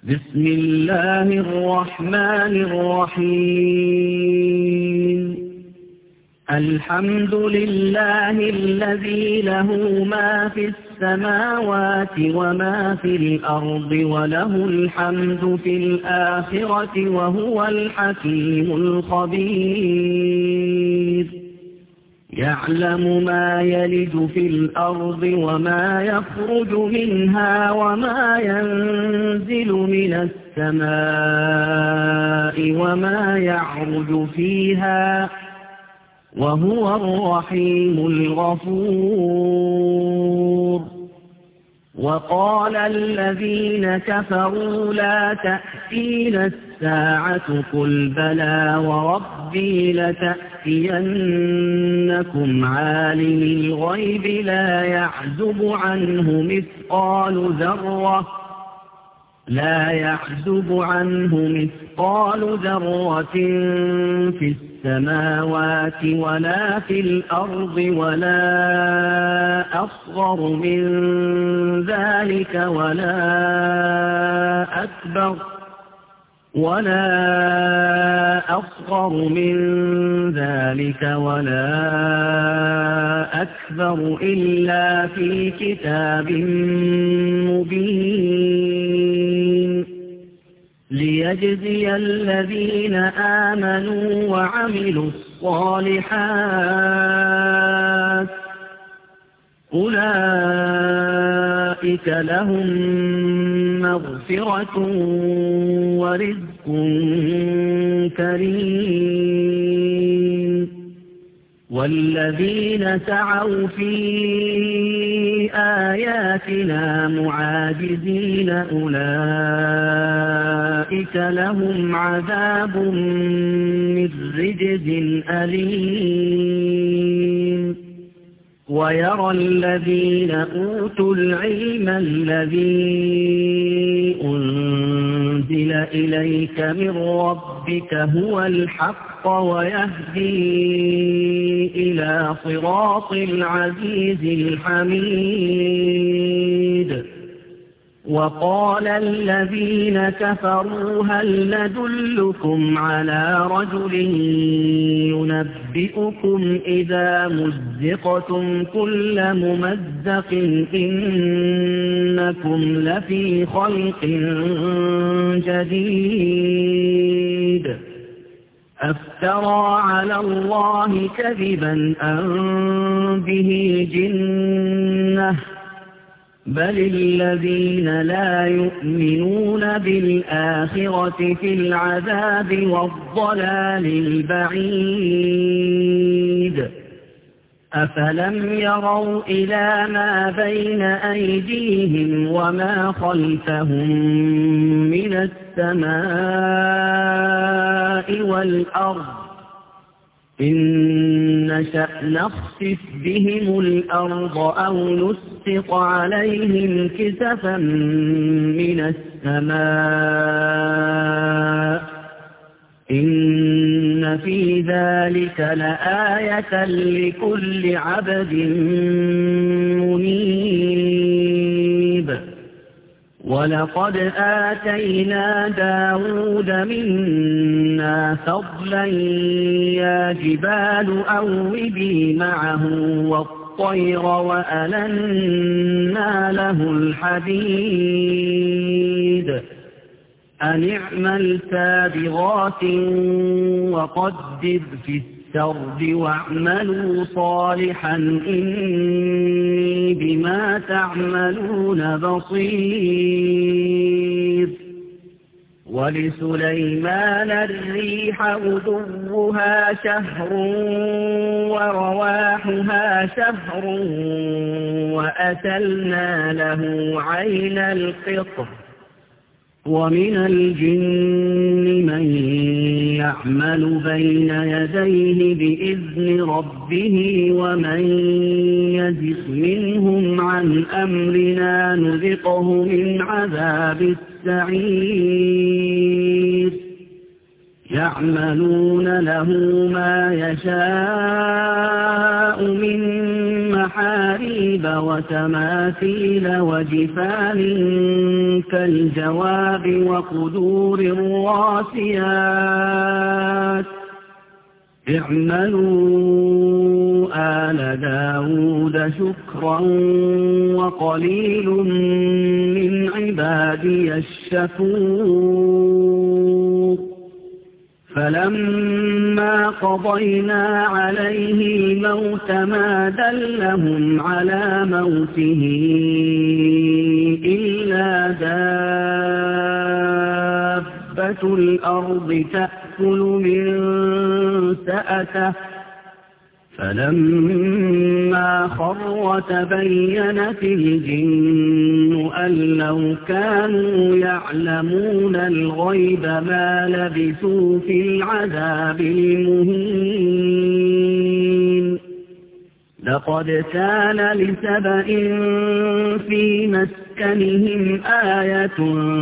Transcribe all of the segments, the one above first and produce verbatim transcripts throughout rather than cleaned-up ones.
بسم الله الرحمن الرحيم الحمد لله الذي له ما في السماوات وما في الأرض وله الحمد في الآخرة وهو الحكيم الخبير يعلم ما يلج في الأرض وما يخرج منها وما ينزل من السماء وما يعرج فيها وهو الرحيم الغفور وقال الذين كفروا لا تأتينا الساعة قل بلى وربي لتأتينكم عالم الغيب لا يعزب عنه مثقال ذرة لا يعزب عنه مثقال ذرة في السماوات ولا في الأرض ولا أصغر من ذلك ولا أكبر ولا أصغر من ذلك ولا أكبر إلا في كتاب مبين ليجزي الذين آمنوا وعملوا الصالحات أولئك لهم مغفرة ورزق كريم والذين سعوا في آياتنا معاجزين أولئك لهم عذاب من رجز أليم ويرى الذين أوتوا العلم الذي أنزل إليك من ربك هو الحق ويهدي إلى صراط العزيز الحميد وقال الذين كفروا هل ندلكم على رجل ينبئكم إذا مزقتم كل ممزق إنكم لفي خلق جديد أفترى على الله كذبا أم به جنة بل الذين لا يؤمنون بالآخرة في العذاب والضلال البعيد أفلم يروا إلى ما بين أيديهم وما خلفهم من السماء والأرض إن نشأ نخسف بهم الأرض أو نسقط عليهم كسفا من السماء إن في ذلك لآية لكل عبد منيب ولقد آتينا داود منا فضلا يا جبال أوبي معه والطير وألنا له الحديد أن اعمل سابغات وقدر في السرد واعملوا صالحا إني بما تعملون بصير ولسليمان الريح غدوها شهر ورواحها شهر وأسلنا له عين القطر ومن الجن من يعمل بين يديه بإذن ربه ومن يزغ منهم عن أمرنا نذقه من عذاب السعير يعملون له ما يشاء من محاريب وتماثيل وجفان كالجواب وقدور الراسيات اعملوا آل داود شكرا وقليل من عبادي الشكور فلما قضينا عليه الموت ما دلهم على موته إلا دابة الأرض تأكل من سأته فلما خر تبينت الجن أن لو كانوا يعلمون الغيب ما لبثوا في العذاب المهين لقد كان لسبإ في مسكنهم آية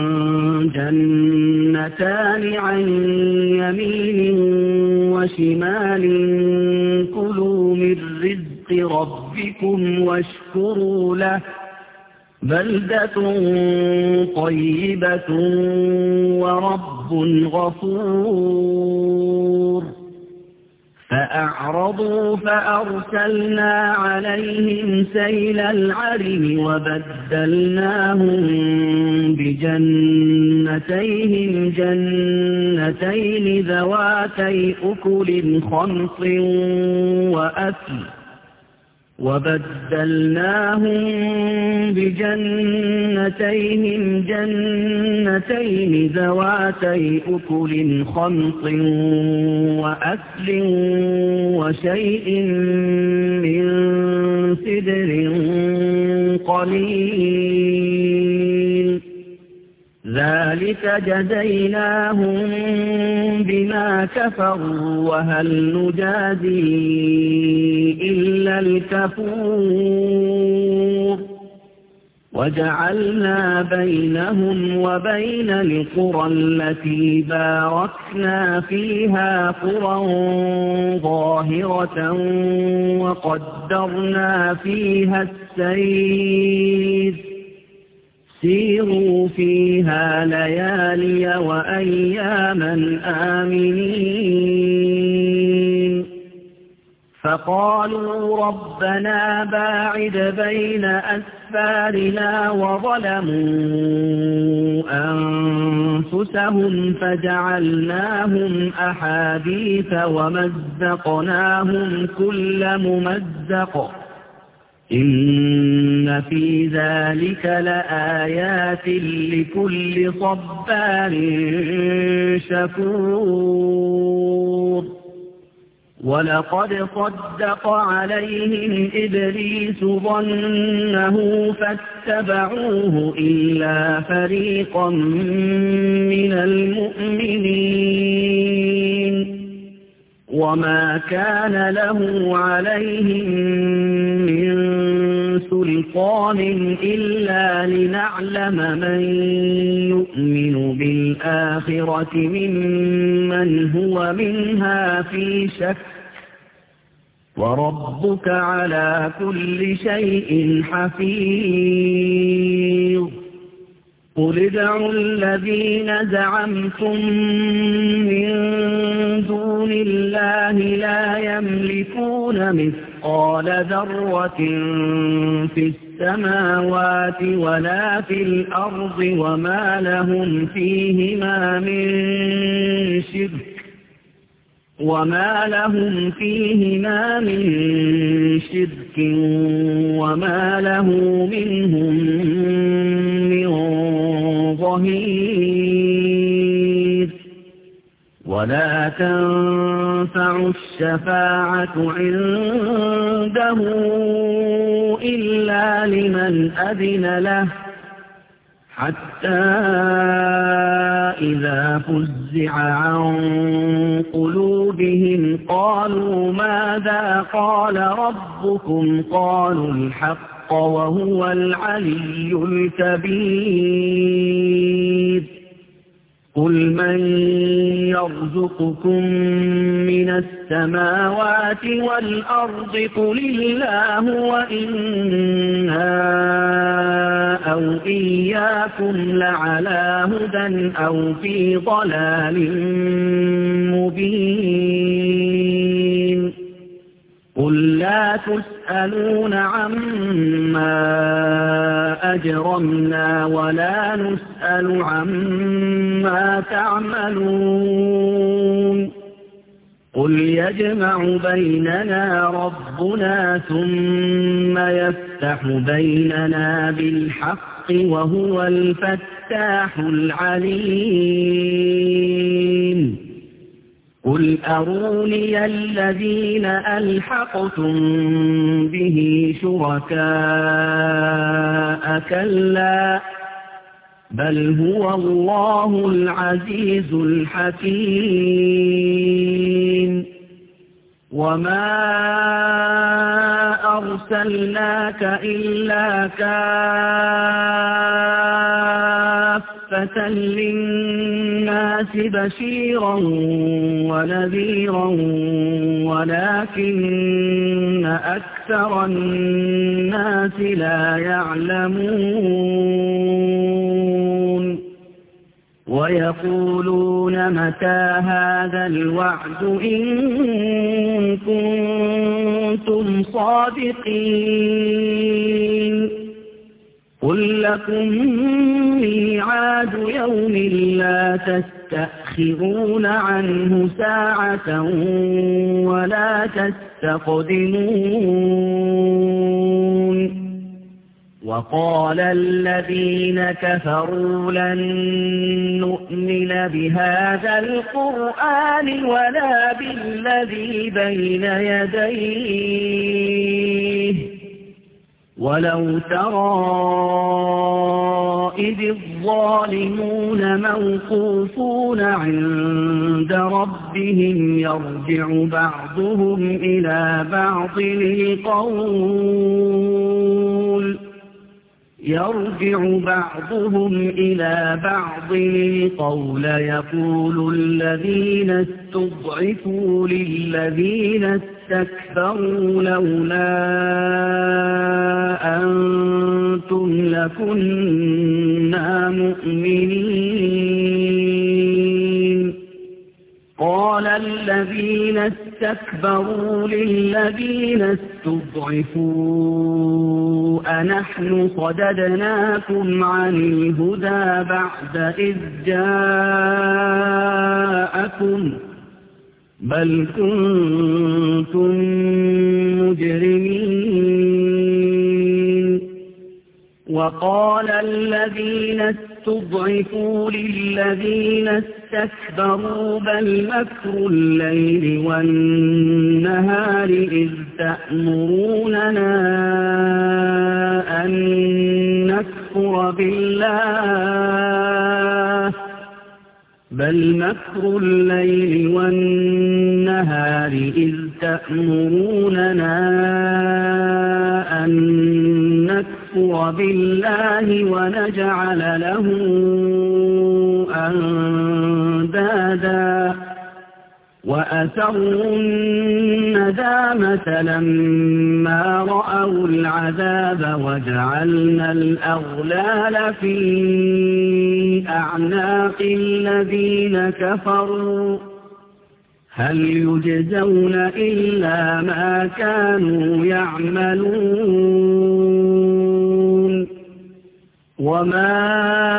جنتان عن يمين وشمال كلوا من رزق ربكم واشكروا له بلدة طيبة ورب غفور فأعرضوا فأرسلنا عليهم سيل العرم وبدلناهم بجنتيهم جنتين ذواتي أكل خمط وأثل وبدلناهم بجنتيهم جنتين ذواتي أكل خمط وأثل وشيء من سدر قليل ذلك جزيناهم بما كفروا وهل نجازي إلا الكفور وجعلنا بينهم وبين القرى التي باركنا فيها قرى ظاهرة وقدرنا فيها السير سيروا فيها ليالي وأياما آمنين فقالوا ربنا باعد بين أسفارنا وظلموا أنفسهم فجعلناهم أحاديث ومزقناهم كل ممزق إن في ذلك لآيات لكل صبار شكور ولقد صدق عليهم إبليس ظنه فاتبعوه إلا فريقا من المؤمنين وما كان له عليهم من سلطان إلا لنعلم من يؤمن بالآخرة ممن هو منها في شك وربك على كل شيء حفيظ قل ادعوا الذين زعمتم من دون الله لا يملكون مثقال ذرة في السماوات ولا في الأرض وما لهم فيهما من شرك وما لهم فيهما من شرك وما له منهم من ظهير ولا تنفع الشفاعة عنده إلا لمن أذن له حتى إذا فزع عن قلوبهم قالوا ماذا قال ربكم قالوا الحق وهو العلي الكبير قل من يرزقكم من السماوات والأرض قل الله وإنا أو إياكم لعلى هدى أو في ضلال مبين قل لا تسألون عما أجرمنا ولا نسأل عما تعملون قل يجمع بيننا ربنا ثم يفتح بيننا بالحق وهو الفتاح العليم قل أروني الذين ألحقتم به شركاء كلا بل هو الله العزيز الحكيم وما أرسلناك إلا كافة للناس بشيرا ونذيرا ولكن أكثر الناس لا يعلمون ويقولون متى هذا الوعد إن كنتم صادقين قل لكم ميعاد يوم لا تستأخرون عنه ساعة ولا تستقدمون وقال الذين كفروا لن نؤمن بهذا القرآن ولا بالذي بين يديه ولو ترى إذ الظالمون موقوفون عند ربهم يرجع بعضهم إلى بعض القول يرجع بعضهم إلى بعض القول يقول الذين استضعفوا للذين استكبروا لولا أنتم لكنا مؤمنين قال الذين استكبروا للذين استضعفوا أنحن صددناكم عن الهدى بعد إذ جاءكم بل كنتم مجرمين وقال الذين استضعفوا للذين استكبروا بل مكر الليل والنهار إذ تأمروننا أن نكفر بالله بل مكر الليل والنهار إذ تأمروننا أن نكفر بالله ونجعل له أندادا وأسروا الندامة لما رأوا العذاب وجعلنا الأغلال في أعناق الذين كفروا هل يجزون إلا ما كانوا يعملون وما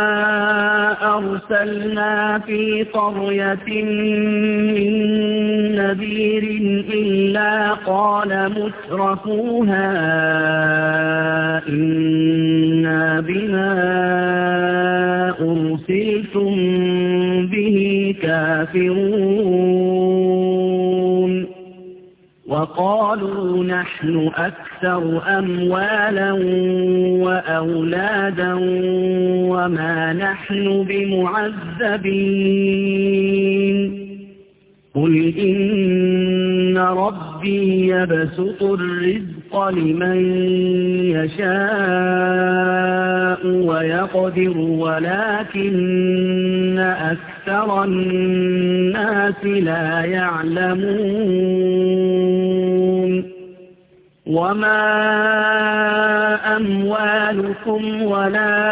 أرسلنا في قرية من نذير إلا قال مترفوها إنا بما أرسلتم به كافرون وقالوا نحن أكثر أموالا وأولادا وما نحن بمعذبين قل إن ربي يبسط الرزق لمن يشاء ويقدر ولكن أكثر الناس لا يعلمون وما أموالكم ولا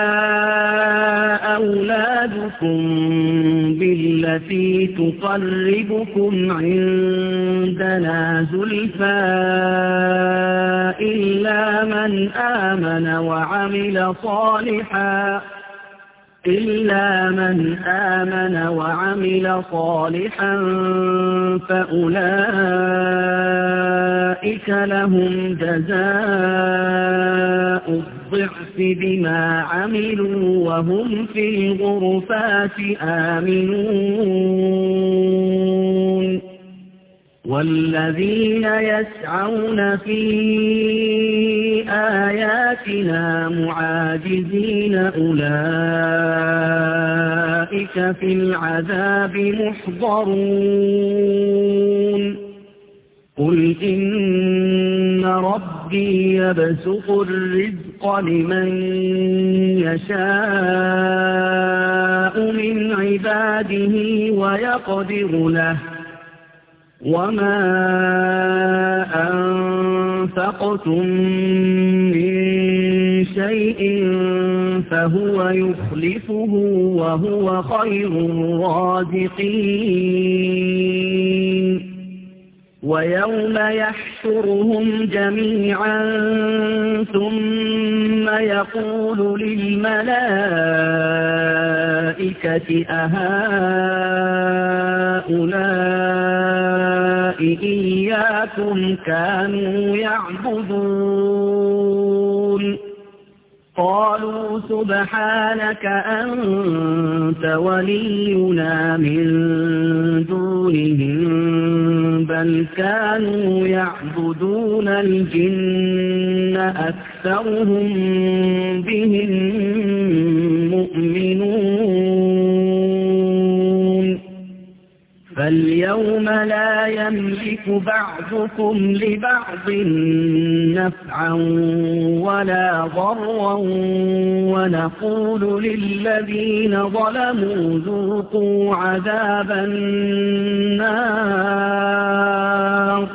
أولادكم بالتي تقربكم عندنا زلفى إلا من آمن وعمل صالحا إلا من آمن وعمل صالحا فأولئك لهم جزاء الضعف بما عملوا وهم في الغرفات آمنون والذين يسعون في آياتنا معاجزين أولئك في العذاب محضرون قل إن ربي يبسط الرزق لمن يشاء من عباده ويقدر له وما أنفقتم من شيء فهو يخلفه وهو خير الرازقين ويوم يحشرهم جميعا ثم يقول للملائكة أهؤلاء إياكم كانوا يعبدون قالوا سبحانك أنت ولينا من دونهم بل كانوا يعبدون الجن أكثرهم بهم مؤمنون فاليوم لا يملك بعضكم لبعض نفعا ولا ضرا ونقول للذين ظلموا ذوقوا عذاب النار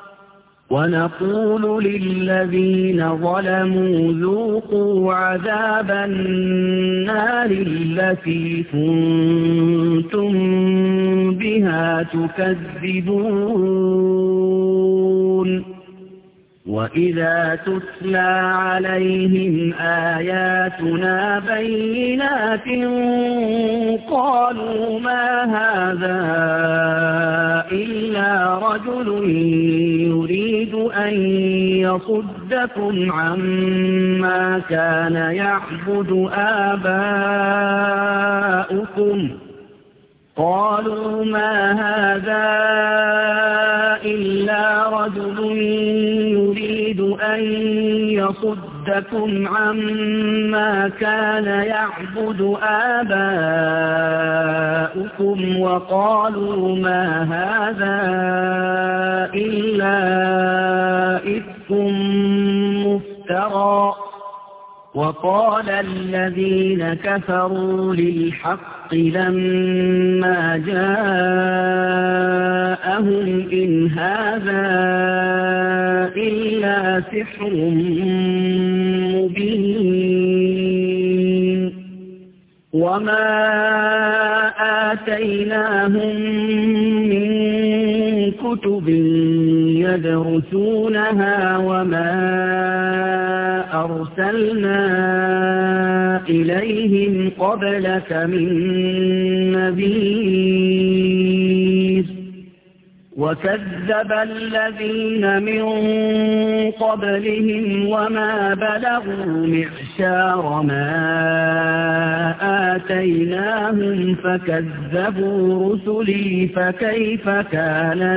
ونقول للذين ظلموا ذوقوا عذاب النار التي كنتم بها تكذبون وإذا تتلى عليهم آياتنا بينات قالوا ما هذا إلا رجل يريد أن يصدكم عما كان يعبد آباؤكم قالوا ما هذا إلا رجل يريد أن يصدكم عما كان يعبد آباؤكم وقالوا ما هذا إلا إفك مفترى وقال الذين كفروا للحق لما جاءهم إن هذا إلا سحر مبين وما آتيناهم من كتب يدرسونها وما أرسلنا إليهم قبلك من نذير وكذب الذين من قبلهم وما بلغوا معشار ما آتيناهم فكذبوا رسلي فكيف كان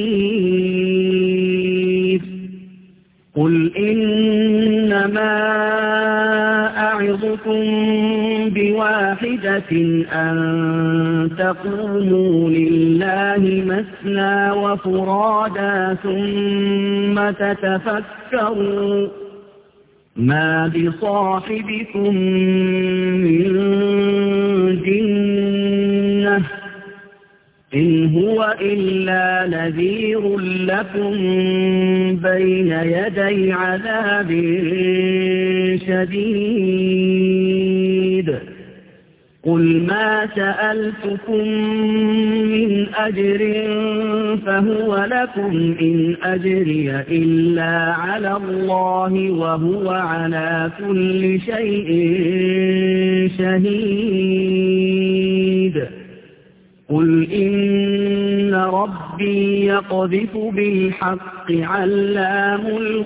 نكير قل إنما أعظكم بواحدة أن تقوموا لله مثنى وفرادا ثم تتفكروا ما بصاحبكم من جنة إن هو إلا نذير لكم بين يدي عذاب شديد قل ما سألتكم من أجر فهو لكم إن أجري إلا على الله وهو على كل شيء شهيد قل إن ربي يقذف بالحق علام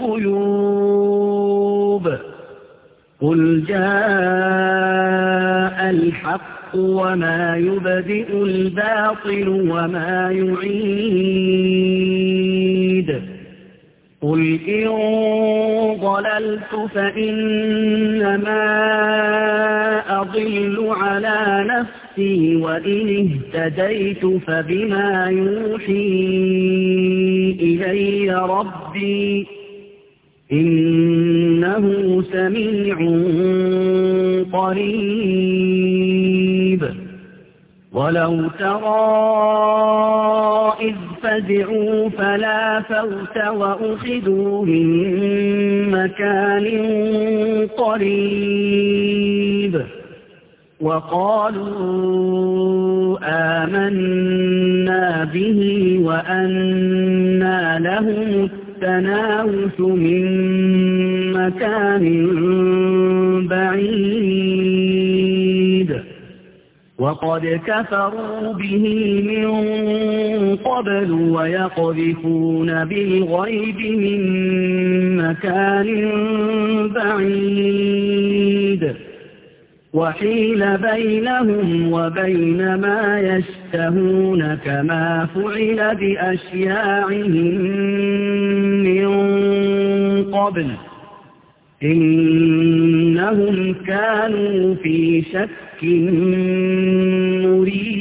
الغيوب قل جاء الحق وما يبدئ الباطل وما يعيد قل إن ضللت فإنما أضل على نفسي وإن اهتديت فبما يوحي إلي ربي إنه سميع قريب ولو ترى إذ فزعوا فلا فوت وأخذوا من مكان قريب وقالوا آمنا به وأنى لهم التناوش من مكان بعيد وقد كفروا به من قبل ويقذفون بالغيب من مكان بعيد وحيل بينهم وبين ما يشتهون كما فعل بأشياعهم من قبل إنهم كانوا في شك مريب